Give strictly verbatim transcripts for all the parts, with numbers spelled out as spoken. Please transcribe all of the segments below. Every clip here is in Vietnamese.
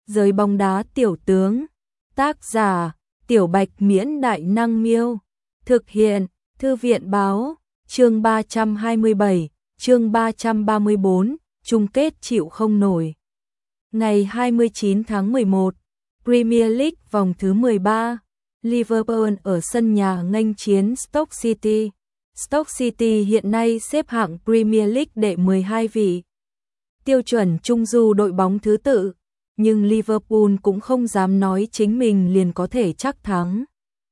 Giới bóng đá tiểu tướng. Tác giả: Tiểu Bạch Miễn Đại Năng Miêu. Thực hiện: Thư viện Báo. Chương ba trăm hai mươi bảy, chương ba trăm ba mươi bốn, chung kết chịu không nổi. Ngày hai mươi chín tháng mười một, Premier League vòng thứ mười ba, Liverpool ở sân nhà nghênh chiến Stoke City. Stoke City hiện nay xếp hạng Premier League đệ mười hai vị. Tiêu chuẩn trung du đội bóng thứ tự, nhưng Liverpool cũng không dám nói chính mình liền có thể chắc thắng.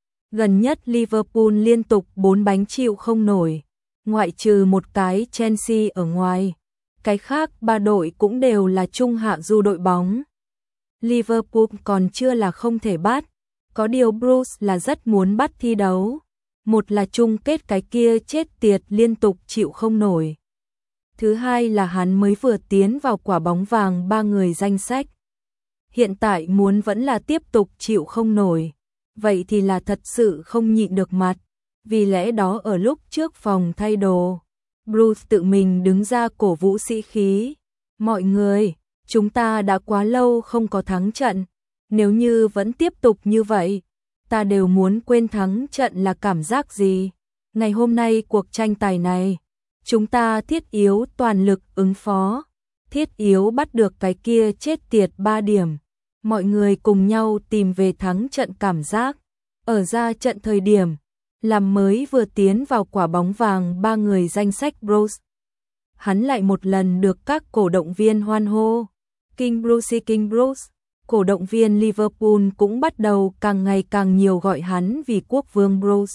Gần nhất Liverpool liên tục bốn bánh chịu không nổi, ngoại trừ một cái Chelsea ở ngoài. Cái khác ba đội cũng đều là trung hạ du đội bóng. Liverpool còn chưa là không thể bắt, có điều Bruce là rất muốn bắt thi đấu. Một là chung kết cái kia chết tiệt liên tục chịu không nổi. Thứ hai là hắn mới vừa tiến vào quả bóng vàng ba người danh sách. Hiện tại muốn vẫn là tiếp tục chịu không nổi, vậy thì là thật sự không nhịn được mặt. Vì lẽ đó ở lúc trước phòng thay đồ, Bruce tự mình đứng ra cổ vũ sĩ khí. Mọi người, chúng ta đã quá lâu không có thắng trận. Nếu như vẫn tiếp tục như vậy, ta đều muốn quên thắng trận là cảm giác gì. Ngày hôm nay cuộc tranh tài này, chúng ta thiết yếu toàn lực ứng phó. Thiết yếu bắt được cái kia chết tiệt ba điểm. Mọi người cùng nhau tìm về thắng trận cảm giác. Ở ra trận thời điểm, làm mới vừa tiến vào quả bóng vàng ba người danh sách Bruce. Hắn lại một lần được các cổ động viên hoan hô. King Bruce, King Bruce. Cổ động viên Liverpool cũng bắt đầu càng ngày càng nhiều gọi hắn vì quốc vương Bruce.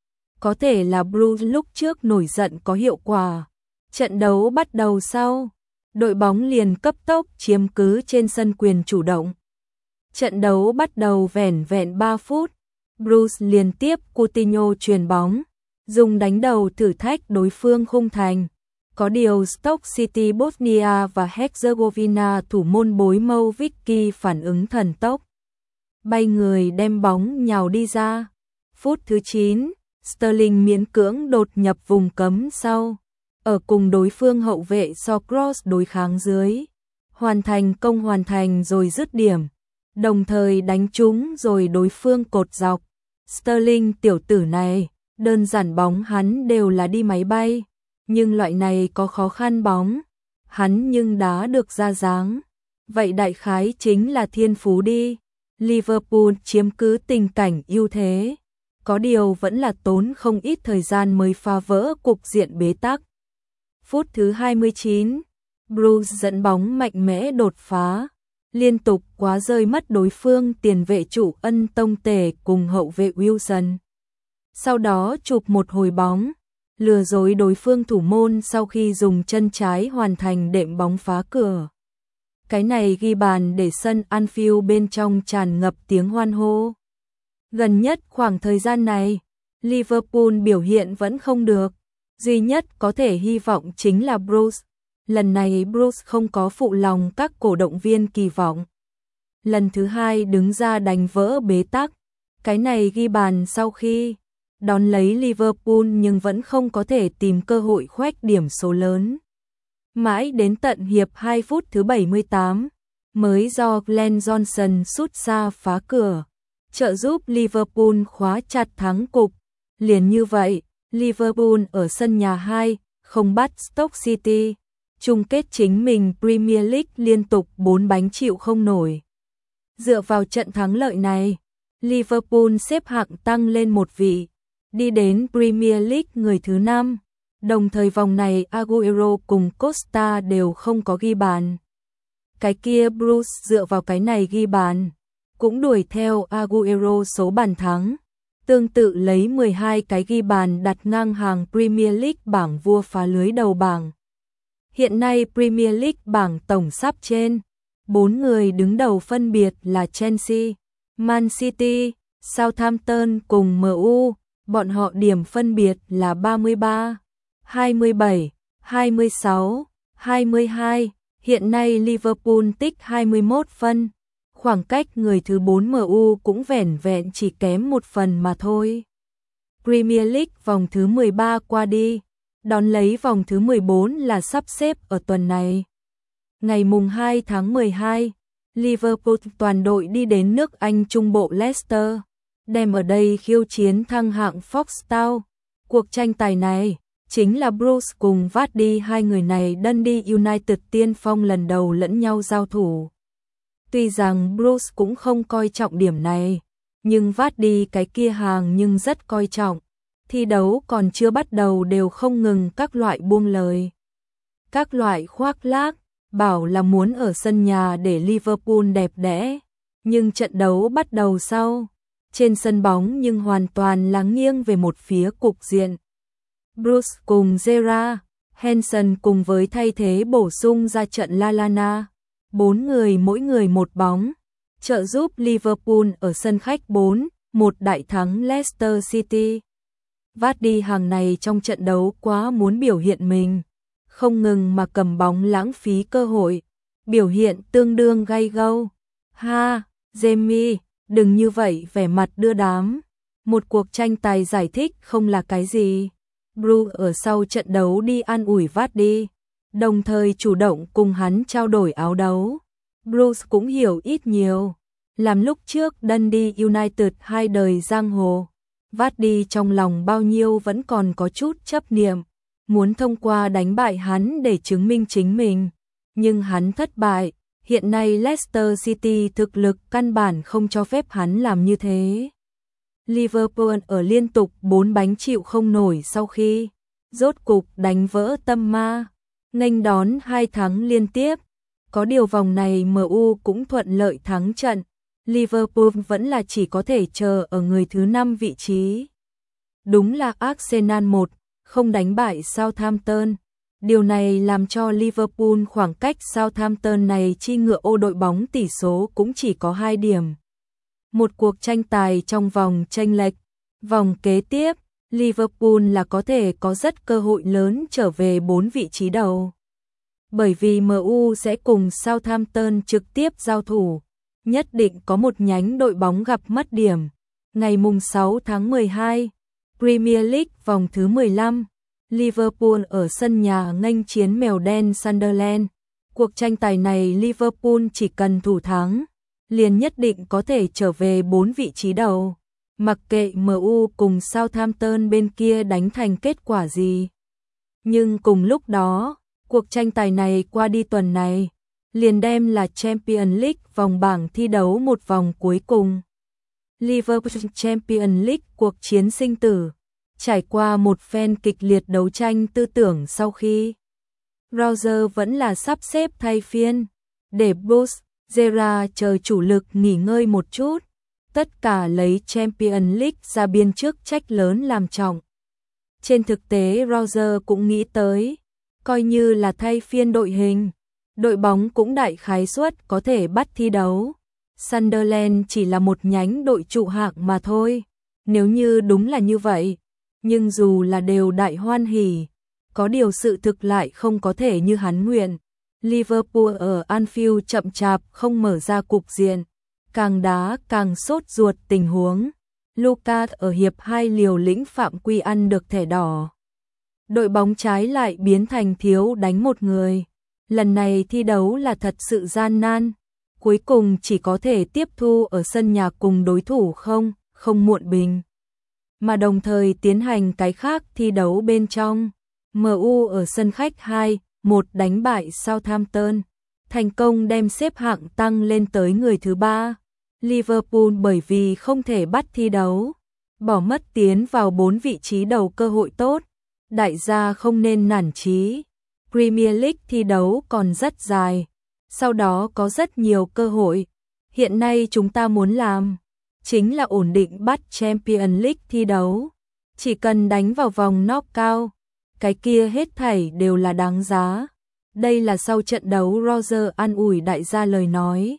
Có thể là Bruce lúc trước nổi giận có hiệu quả. Trận đấu bắt đầu sau, đội bóng liền cấp tốc chiếm cứ trên sân quyền chủ động. Trận đấu bắt đầu vẻn vẹn ba phút, Bruce liên tiếp Coutinho chuyền bóng, dùng đánh đầu thử thách đối phương khung thành. Có điều Stoke City Bosnia và Herzegovina thủ môn bối Mo Vicky phản ứng thần tốc. Bay người đem bóng nhào đi ra. Phút thứ chín, Sterling miễn cưỡng đột nhập vùng cấm sau. Ở cùng đối phương hậu vệ so cross đối kháng dưới. Hoàn thành công hoàn thành rồi dứt điểm. Đồng thời đánh trúng rồi đối phương cột dọc. Sterling tiểu tử này, đơn giản bóng hắn đều là đi máy bay. Nhưng loại này có khó khăn bóng, hắn nhưng đá được ra dáng. Vậy đại khái chính là thiên phú đi. Liverpool chiếm cứ tình cảnh ưu thế. Có điều vẫn là tốn không ít thời gian mới phá vỡ cục diện bế tắc. Phút thứ hai mươi chín, Bruce dẫn bóng mạnh mẽ đột phá. Liên tục quá rơi mất đối phương tiền vệ chủ Ân Tông Tề cùng hậu vệ Wilson. Sau đó chụp một hồi bóng, lừa dối đối phương thủ môn sau khi dùng chân trái hoàn thành đệm bóng phá cửa. Cái này ghi bàn để sân Anfield bên trong tràn ngập tiếng hoan hô. Gần nhất khoảng thời gian này, Liverpool biểu hiện vẫn không được. Duy nhất có thể hy vọng chính là Bruce. Lần này Bruce không có phụ lòng các cổ động viên kỳ vọng. Lần thứ hai đứng ra đánh vỡ bế tắc. Cái này ghi bàn sau khi đón lấy Liverpool nhưng vẫn không có thể tìm cơ hội khoét điểm số lớn. Mãi đến tận hiệp hai phút thứ bảy mươi tám, mới do Glenn Johnson sút xa phá cửa, trợ giúp Liverpool khóa chặt thắng cục. Liền như vậy, Liverpool ở sân nhà hai, không bắt Stoke City, chung kết chính mình Premier League liên tục bốn bánh chịu không nổi. Dựa vào trận thắng lợi này, Liverpool xếp hạng tăng lên một vị, đi đến Premier League người thứ năm. Đồng thời vòng này Aguero cùng Costa đều không có ghi bàn. Cái kia Bruce dựa vào cái này ghi bàn, cũng đuổi theo Aguero số bàn thắng. Tương tự lấy mười hai cái ghi bàn đặt ngang hàng Premier League bảng vua phá lưới đầu bảng. Hiện nay Premier League bảng tổng sắp trên, bốn người đứng đầu phân biệt là Chelsea, Man City, Southampton cùng em u. Bọn họ điểm phân biệt là ba mươi ba, hai mươi bảy, hai mươi sáu, hai mươi hai. Hiện nay Liverpool tích hai mươi mốt phân. Khoảng cách người thứ bốn em u cũng vẻn vẹn chỉ kém một phần mà thôi. Premier League vòng thứ mười ba qua đi, đón lấy vòng thứ mười bốn là sắp xếp ở tuần này. Ngày mùng hai tháng mười hai, Liverpool toàn đội đi đến nước Anh trung bộ Leicester, đem ở đây khiêu chiến thăng hạng Foxtown. Cuộc tranh tài này chính là Bruce cùng Vardy, hai người này Dundee United tiên phong lần đầu lẫn nhau giao thủ. Tuy rằng Bruce cũng không coi trọng điểm này, nhưng Vardy cái kia hàng nhưng rất coi trọng. Thi đấu còn chưa bắt đầu đều không ngừng các loại buông lời, các loại khoác lác, bảo là muốn ở sân nhà để Liverpool đẹp đẽ. Nhưng trận đấu bắt đầu sau, trên sân bóng nhưng hoàn toàn là nghiêng về một phía cục diện. Bruce cùng Gerrard, Henderson cùng với thay thế bổ sung ra trận Lallana, bốn người mỗi người một bóng, trợ giúp Liverpool ở sân khách bốn một đại thắng Leicester City. Vardy hàng này trong trận đấu quá muốn biểu hiện mình, không ngừng mà cầm bóng lãng phí cơ hội, biểu hiện tương đương gay gâu. Ha, Jamie, đừng như vậy, vẻ mặt đưa đám. Một cuộc tranh tài giải thích không là cái gì. Bruce ở sau trận đấu đi an ủi Vardy, đồng thời chủ động cùng hắn trao đổi áo đấu. Bruce cũng hiểu ít nhiều, làm lúc trước Dundee United hai đời giang hồ. Vardy trong lòng bao nhiêu vẫn còn có chút chấp niệm, muốn thông qua đánh bại hắn để chứng minh chính mình. Nhưng hắn thất bại, hiện nay Leicester City thực lực căn bản không cho phép hắn làm như thế. Liverpool ở liên tục bốn bánh chịu không nổi sau khi rốt cục đánh vỡ tâm ma, nghênh đón hai thắng liên tiếp. Có điều vòng này em u cũng thuận lợi thắng trận, Liverpool vẫn là chỉ có thể chờ ở người thứ năm vị trí. Đúng là Arsenal một không đánh bại Southampton. Điều này làm cho Liverpool khoảng cách Southampton này chi ngựa ô đội bóng tỷ số cũng chỉ có hai điểm. Một cuộc tranh tài trong vòng chênh lệch, vòng kế tiếp, Liverpool là có thể có rất cơ hội lớn trở về bốn vị trí đầu. Bởi vì em u sẽ cùng Southampton trực tiếp giao thủ, nhất định có một nhánh đội bóng gặp mất điểm. Ngày mùng sáu tháng mười hai, Premier League vòng thứ mười lăm, Liverpool ở sân nhà nghênh chiến mèo đen Sunderland. Cuộc tranh tài này Liverpool chỉ cần thủ thắng, liền nhất định có thể trở về bốn vị trí đầu. Mặc kệ em u cùng Southampton bên kia đánh thành kết quả gì. Nhưng cùng lúc đó, cuộc tranh tài này qua đi tuần này, liền đem là Champions League vòng bảng thi đấu một vòng cuối cùng. Liverpool Champions League cuộc chiến sinh tử, trải qua một phen kịch liệt đấu tranh tư tưởng sau khi Roger vẫn là sắp xếp thay phiên, để Bruce, Gerrard chờ chủ lực nghỉ ngơi một chút, tất cả lấy Champions League ra biên chức trách lớn làm trọng. Trên thực tế Roger cũng nghĩ tới, coi như là thay phiên đội hình, đội bóng cũng đại khái suất có thể bắt thi đấu. Sunderland chỉ là một nhánh đội trụ hạng mà thôi, nếu như đúng là như vậy, nhưng dù là đều đại hoan hỉ, có điều sự thực lại không có thể như hắn nguyện. Liverpool ở Anfield chậm chạp không mở ra cục diện, càng đá càng sốt ruột tình huống. Lucas ở hiệp hai liều lĩnh phạm quy ăn được thẻ đỏ. Đội bóng trái lại biến thành thiếu đánh một người. Lần này thi đấu là thật sự gian nan, cuối cùng chỉ có thể tiếp thu ở sân nhà cùng đối thủ không, không muộn bình. Mà đồng thời tiến hành cái khác thi đấu bên trong. em u ở sân khách hai một đánh bại Southampton, thành công đem xếp hạng tăng lên tới người thứ ba. Liverpool bởi vì không thể bắt thi đấu, bỏ mất tiến vào bốn vị trí đầu cơ hội tốt, đại gia không nên nản chí. Premier League thi đấu còn rất dài, sau đó có rất nhiều cơ hội. Hiện nay chúng ta muốn làm chính là ổn định bắt Champions League thi đấu, chỉ cần đánh vào vòng knockout, cái kia hết thảy đều là đáng giá. Đây là sau trận đấu Roger an ủi đại gia lời nói.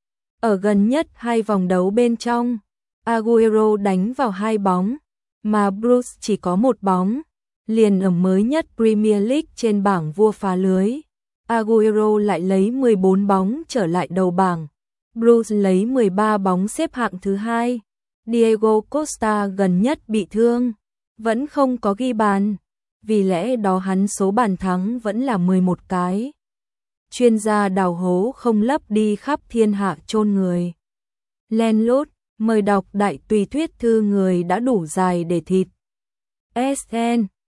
Ở gần nhất hai vòng đấu bên trong, Aguero đánh vào hai bóng, mà Bruce chỉ có một bóng. Liền ở mới nhất Premier League trên bảng vua phá lưới, Aguero lại lấy mười bốn bóng trở lại đầu bảng. Bruce lấy mười ba bóng xếp hạng thứ hai. Diego Costa gần nhất bị thương, vẫn không có ghi bàn, vì lẽ đó hắn số bàn thắng vẫn là mười một cái. chuyên gia đào hố không lấp đi khắp thiên hạ chôn người. Len lút, mời đọc đại tùy thuyết thư người đã đủ dài để thịt. ét en